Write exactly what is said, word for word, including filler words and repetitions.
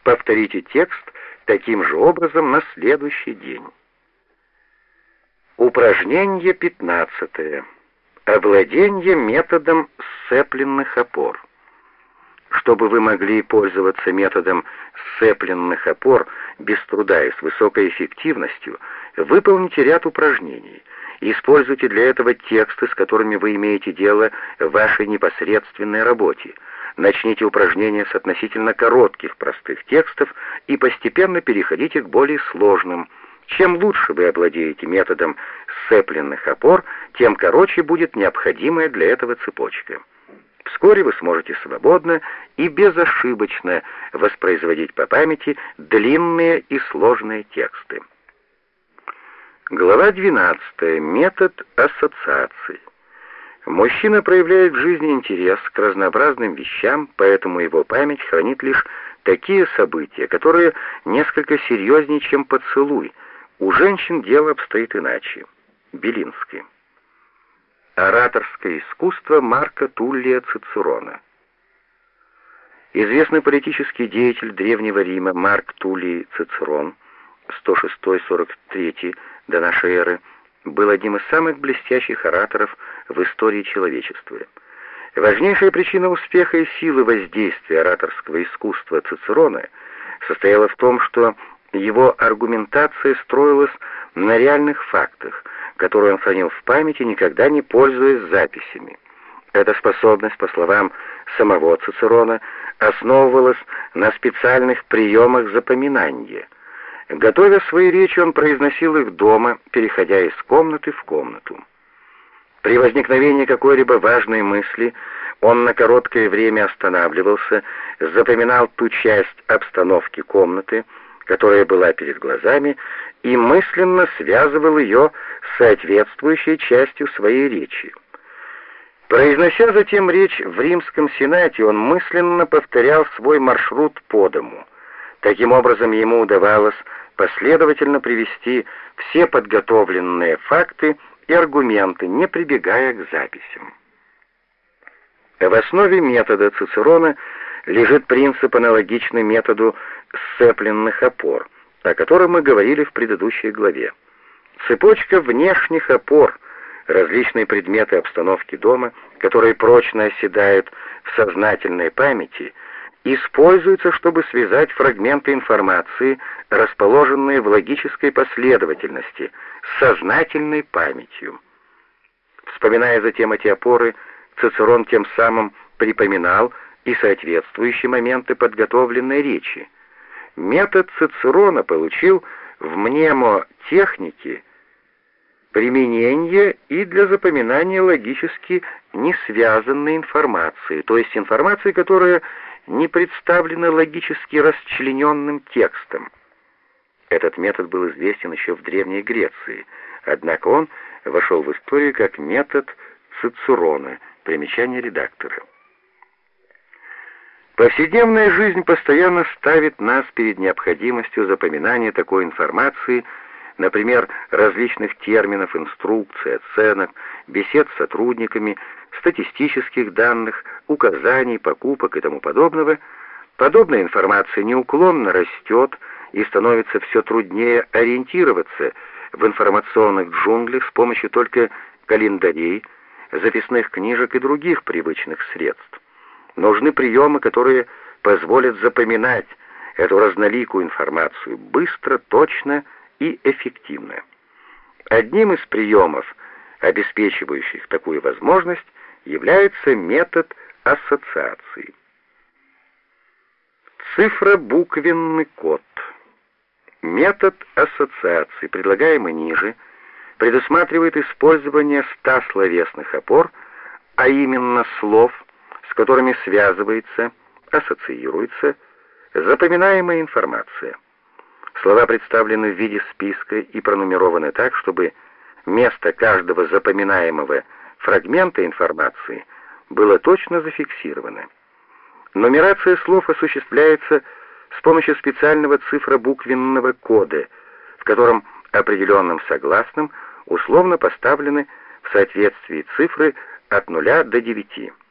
Повторите текст таким же образом на следующий день. Упражнение пятнадцатое. Овладение методом сцепленных опор. Чтобы вы могли пользоваться методом сцепленных опор без труда и с высокой эффективностью, выполните ряд упражнений. Используйте для этого тексты, с которыми вы имеете дело в вашей непосредственной работе. Начните упражнения с относительно коротких простых текстов и постепенно переходите к более сложным. Чем лучше вы овладеете методом сцепленных опор, тем короче будет необходимая для этого цепочка. Вскоре вы сможете свободно и безошибочно воспроизводить по памяти длинные и сложные тексты. Глава двенадцатая. Метод ассоциаций. Мужчина проявляет в жизни интерес к разнообразным вещам, поэтому его память хранит лишь такие события, которые несколько серьезнее, чем поцелуй. У женщин дело обстоит иначе. Белинский. Ораторское искусство Марка Туллия Цицерона. Известный политический деятель Древнего Рима Марк Туллий Цицерон, сто шестой — сорок третий до нашей эры, был одним из самых блестящих ораторов в истории человечества. Важнейшая причина успеха и силы воздействия ораторского искусства Цицерона состояла в том, что его аргументация строилась на реальных фактах, которые он хранил в памяти, никогда не пользуясь записями. Эта способность, по словам самого Цицерона, основывалась на специальных приемах запоминания. Готовя свои речи, он произносил их дома, переходя из комнаты в комнату. При возникновении какой-либо важной мысли он на короткое время останавливался, запоминал ту часть обстановки комнаты, которая была перед глазами, и мысленно связывал ее с соответствующей частью своей речи. Произнося затем речь в Римском Сенате, он мысленно повторял свой маршрут по дому. Таким образом, ему удавалось последовательно привести все подготовленные факты и аргументы, не прибегая к записям. В основе метода Цицерона лежит принцип, аналогичный методу сцепленных опор, о котором мы говорили в предыдущей главе. Цепочка внешних опор, различные предметы обстановки дома, которые прочно оседают в сознательной памяти, используются, чтобы связать фрагменты информации, расположенные в логической последовательности, с сознательной памятью. Вспоминая затем эти опоры, Цицерон тем самым припоминал и соответствующие моменты подготовленной речи. Метод Цицерона получил в мнемотехнике применение и для запоминания логически не связанной информации, то есть информации, которая не представлена логически расчлененным текстом. Этот метод был известен еще в Древней Греции, однако он вошел в историю как метод Цицерона. Примечание редактора. Повседневная жизнь постоянно ставит нас перед необходимостью запоминания такой информации, например, различных терминов, инструкций, оценок, бесед с сотрудниками, статистических данных, указаний, покупок и тому подобного. Подобная информация неуклонно растет и становится все труднее ориентироваться в информационных джунглях с помощью только календарей, записных книжек и других привычных средств. Нужны приемы, которые позволят запоминать эту разноликую информацию быстро, точно и эффективно. Одним из приемов, обеспечивающих такую возможность, является метод ассоциации. Цифробуквенный код. Метод ассоциации, предлагаемый ниже, предусматривает использование ста словесных опор, а именно слов, с которыми связывается, ассоциируется запоминаемая информация. Слова представлены в виде списка и пронумерованы так, чтобы место каждого запоминаемого фрагмента информации было точно зафиксировано. Нумерация слов осуществляется с помощью специального цифробуквенного кода, в котором определенным согласным условно поставлены в соответствии цифры от нуля до девяти.